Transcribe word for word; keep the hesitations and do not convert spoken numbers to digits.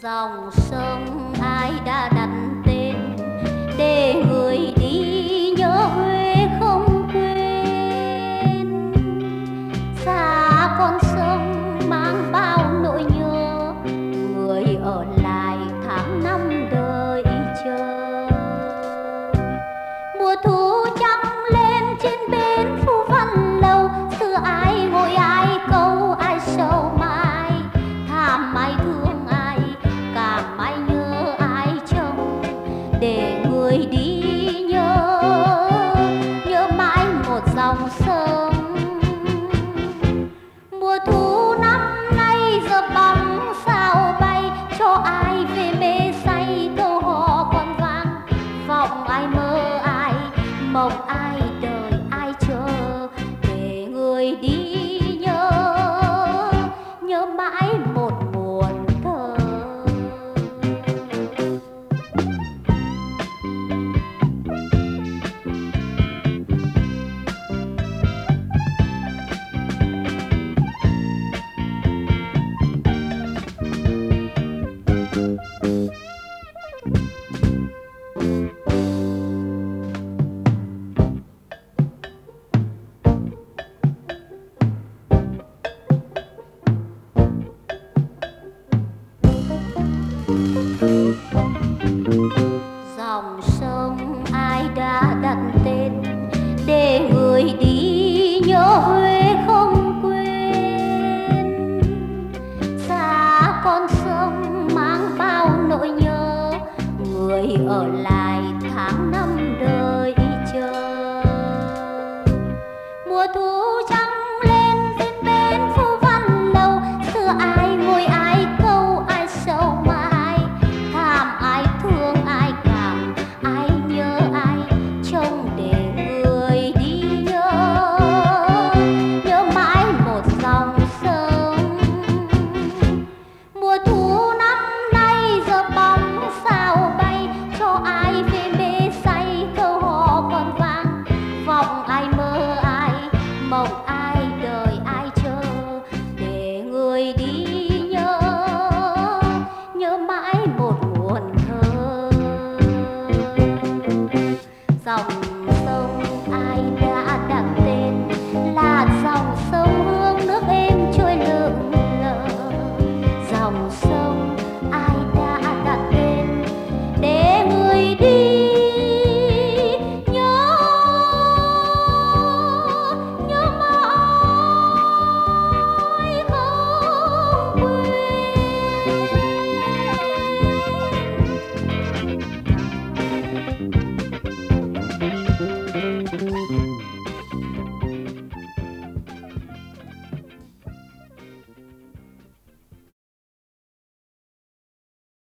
Dòng sông ai đã đặt tên để người đi nhớ Huế không quên. Xa con sông mang bao nỗi nhớ, người ở lại tháng năm đợi chờ. Mùa thu trăng lên trên bến Phú Văn Lâu, xưa ai ngồi ai câu ai sầu mai, thảm ai thương ai càng mãi nhớ ai trông, để người đi nhớ nhớ mãi một dòng sông. Mùa thu năm nay giờ bóng sao bay, cho ai về mê say câu hò còn vang, vọng ai mơ ai mộng ai đợi ai chờ, để người đi nhớ nhớ mãi một nguồn thơ. Dòng sông ai đã đặt tên để người đi nhớ Huế không quên. Xa con sông mang bao nỗi nhớ, người ở lại tháng năm đợi chờ. Mùa thu trăng lên trên bến Phú Văn Lâu, xưa ai ngồi ai câu ai sầu mai, thảm ai thương ai cảm ai nhớ ai trông, để người đi nhớ nhớ mãi một dòng sông. Mùa thu năm nay giờ bóng sao bay, cho ai về mê say câu hò còn vang, vọng ai mơ ai mộng ai đợi ai chờ, để người đi nhớ nhớ mãi một nguồn thơ. Dòng sông ai đã đặt tên là dòng sông hương nước êm trôi lượn lờ. Dòng sông